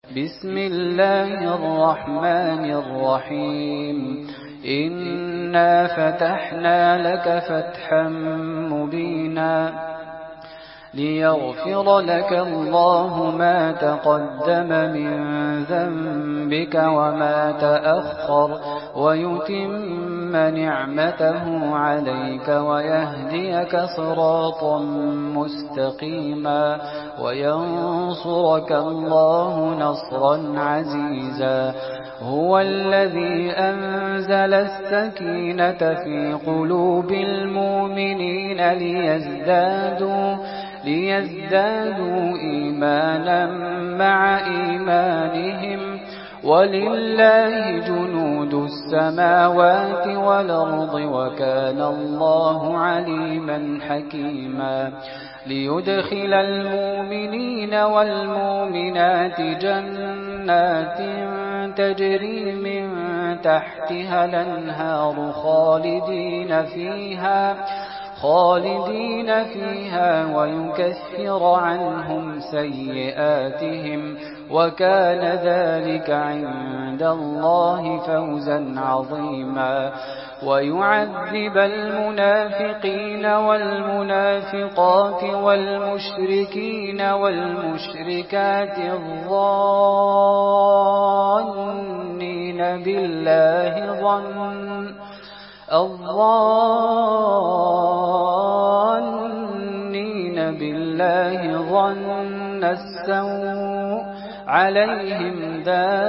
بسم الله الرحمن الرحيم إنا فتحنا لك فتحا مبينا ليغفر لك الله ما تقدم من ذنبك وما تأخر ويتم نعمته عليك ويهديك صراطا مستقيما وينصرك الله نصرا عزيزا هو الذي أنزل السكينة في قلوب المؤمنين ليزدادوا إيمانا مع إيمانهم ولله جنود السماوات والأرض وكان الله عليما حكيما ليدخل المؤمنين والمؤمنات جنات تجري من تحتها الأنهار خالدين فيها ويكفر عنهم سيئاتهم وكان ذلك عند الله فوزا عظيما ويعذب المنافقين والمنافقات والمشركين والمشركات الظانين بالله ظن السوء عليهم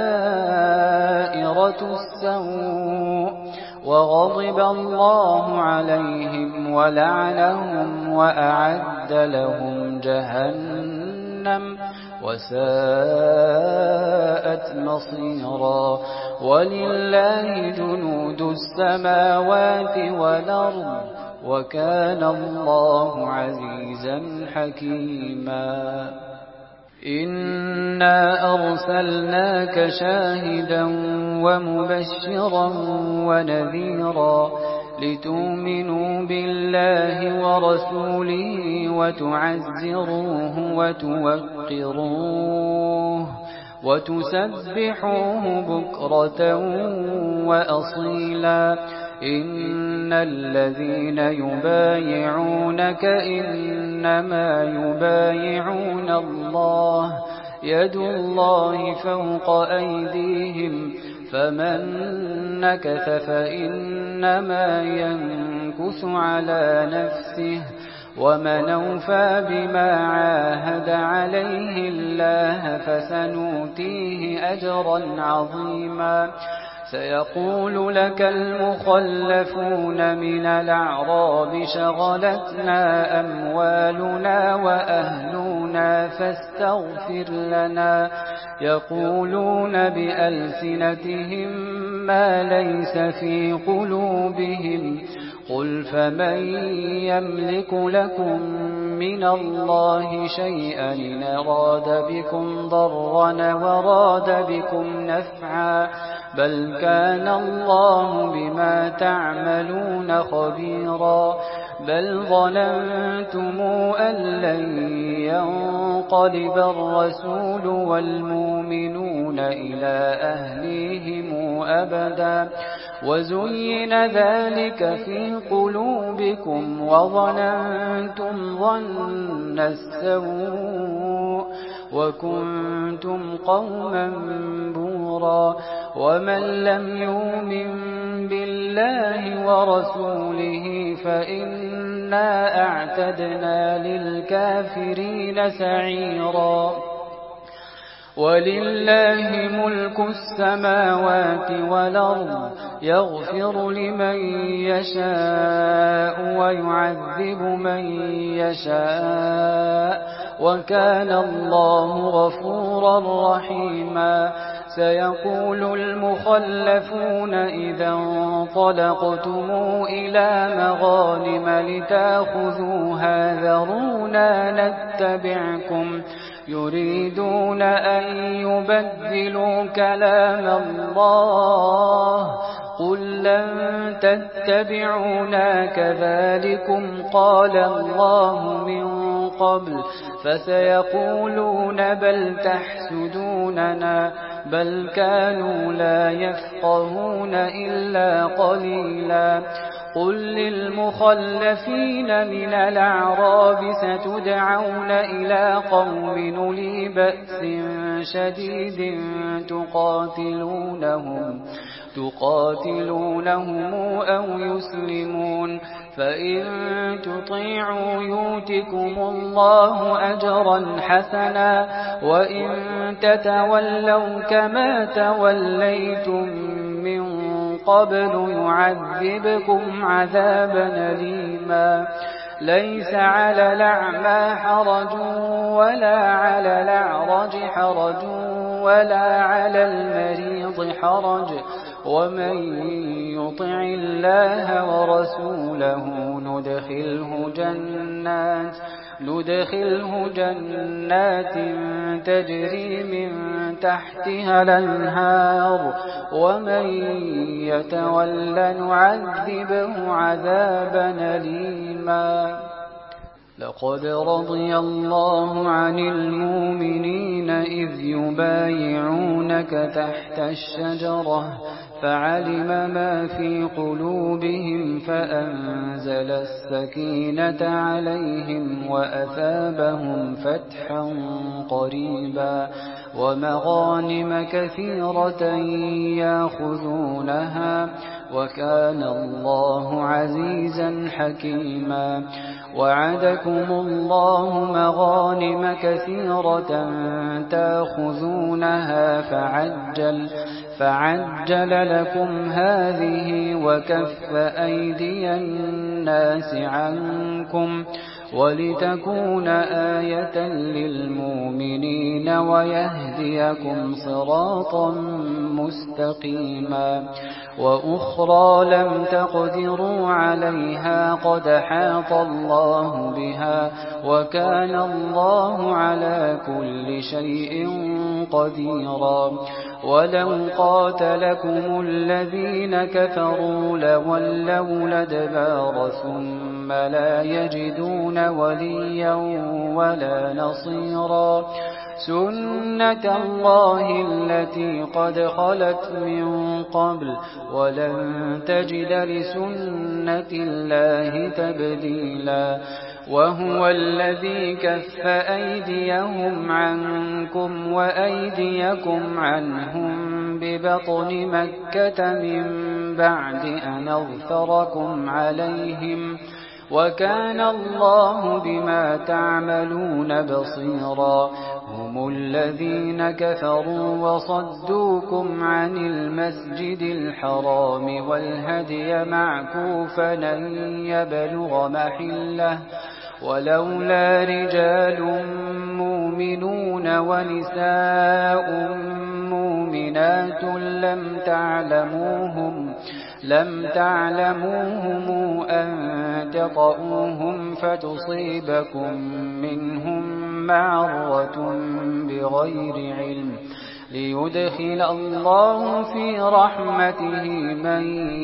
دائرة السوء وغضب الله عليهم ولعنهم وأعد لهم جهنم وساءت مصيرا ولله جنود السماوات والأرض وكان الله عزيزا حكيما إنا أرسلناك شاهدا ومبشرا ونذيرا لتؤمنوا بالله ورسوله وتعزروه وتوقروه وتسبحوه بكرة وأصيلا إن الذين يبايعونك إنما يبايعون الله يد الله فوق أيديهم فمن نكث فإنما ينكث على نفسه ومن أوفى بما عاهد عليه الله فسنؤتيه أجرا عظيما سيقول لك المخلفون من الأعراب شغلتنا أموالنا وأهلنا فاستغفر لنا يقولون بألسنتهم ما ليس في قلوبهم قل فمن يملك لكم من الله شيئا إن أراد بكم ضرا وراد بكم نفعا بل كان الله بما تعملون خبيرا بل ظننتم أن لن ينقلب الرسول والمؤمنون إلى أهليهم أبدا وزين ذلك في قلوبكم وظننتم ظن السوء وكنتم قوما بورا ومن لم يؤمن بالله ورسوله فإنا أعتدنا للكافرين سعيرا ولله ملك السماوات والأرض يغفر لمن يشاء ويعذب من يشاء وكان الله غفورا رحيما سيقول المخلفون إذا انطلقتم إلى مغانم لتأخذوها ذرونا نتبعكم يريدون أن يبدلوا كلام الله قل لن تتبعونا كذلكم قال الله من قبل فسيقولون بل تحسدوننا بل كانوا لا يفقهون إلا قليلا قل للمخلفين من الأعراب ستدعون إلى قوم أولي بأس شديد تقاتلونهم أو يسلمون فإن تطيعوا يؤتكم الله أجرا حسنا وإن تتولوا كما توليتم من قبل يعذبكم عذابا أليما ليس على الأعمى حرج ولا على الأعرج حرج ولا على المريض حرج ومن يطع الله ورسوله ندخله جنات تجري من تحتها الأنهار ومن يتول نعذبه عذابا أليما لقد رضي الله عن المؤمنين إذ يبايعونك تحت الشجرة فعلم ما في قلوبهم فأنزل السكينة عليهم وأثابهم فتحا قريبا ومغانم كثيرة يأخذونها وكان الله عزيزا حكيما وعدكم الله مغانم كثيرة تأخذونها فعجل لكم هذه وكف أيدي الناس عنكم ولتكون آية للمؤمنين ويهديكم صراطا مستقيما وأخرى لم تقدروا عليها قد حاط الله بها وكان الله على كل شيء قديرا ولو قاتلكم الذين كفروا لولوا الأدبار ثم لا يجدون وليا ولا نصيرا سنة الله التي قد خلت من قبل ولن تجد لسنة الله تبديلا وهو الذي كف أيديهم عنكم وأيديكم عنهم ببطن مكة من بعد أن أظفركم عليهم وكان الله بما تعملون بصيرا هم الذين كفروا وصدوكم عن المسجد الحرام والهدي معكوفا أن يبلغ محله ولولا رجال مؤمنون ونساء مؤمنات لم تعلموهم أن تطؤوهم فتصيبكم منهم معرة بغير علم ليدخل الله في رحمته من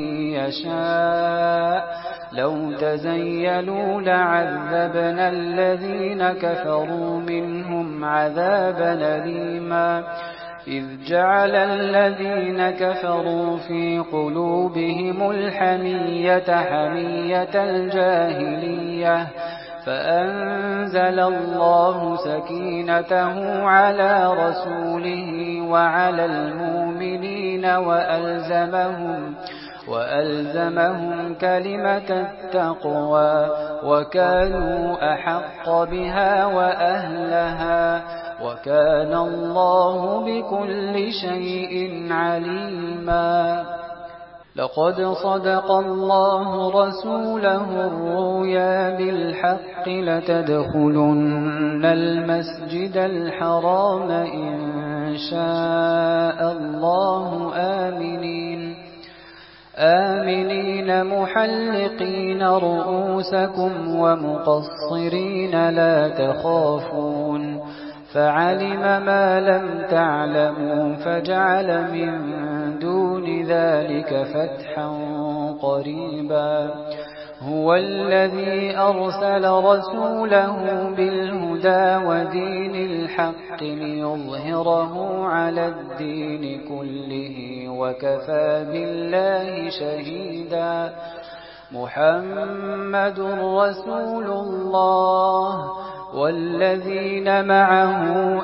يشاء لو تزيلوا لعذبنا الذين كفروا منهم عذابا أليما إذ جعل الذين كفروا في قلوبهم الحمية حمية الجاهلية فأنزل الله سكينته على رسوله وعلى المؤمنين وألزمهم كلمة التقوى وكانوا أحق بها وأهلها وكان الله بكل شيء عليما لقد صدق الله رسوله الرؤيا بالحق لتدخلن المسجد الحرام إن شاء الله آمنين محلقين رؤوسكم ومقصرين لا تخافون فعلم ما لم تعلموا فجعل من دون ذلك فتحا قريبا هو الذي أرسل رسوله بالهدى ودين الحق ليظهره على الدين كله وكفى بالله شهيدا محمد رسول الله والذين معه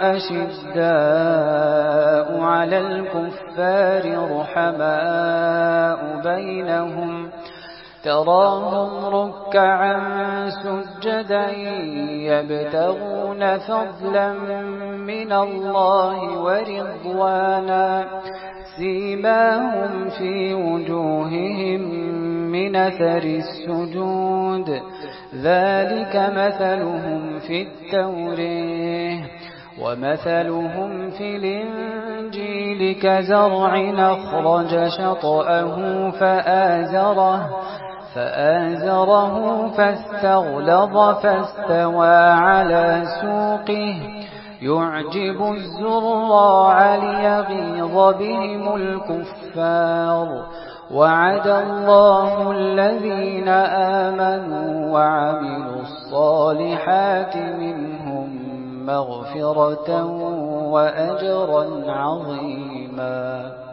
أشداء على الكفار رحماء بينهم تراهم ركعا سجدا يبتغون فضلا من الله ورضوانا سيماهم في وجوههم من أثر السجود ذلك مثلهم في التوراة ومثلهم في الإنجيل كزرع أخرج شطأه فآزره فاستغلظ فاستوى على سوقه يعجب الزراع ليغيظ بهم الكفار وعد الله الذين آمنوا وعملوا الصالحات منهم مغفرة وأجرا عظيما.